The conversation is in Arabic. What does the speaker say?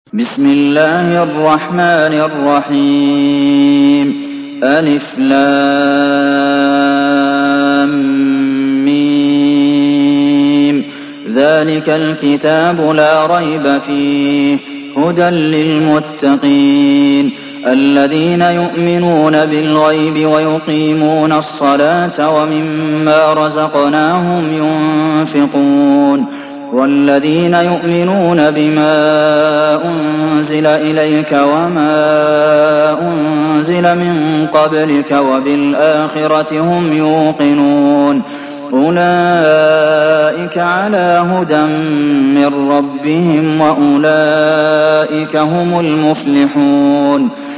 بسم الله الرحمن الرحيم ألف لام ميم ذلك الكتاب لا ريب فيه هدى للمتقين الذين يؤمنون بالغيب ويقيمون الصلاة ومما رزقناهم ينفقون والذين يؤمنون بما أنزل إليك وما أنزل من قبلك وبالآخرة هم يوقنون أولئك على هدى من ربهم وأولئك هم المفلحون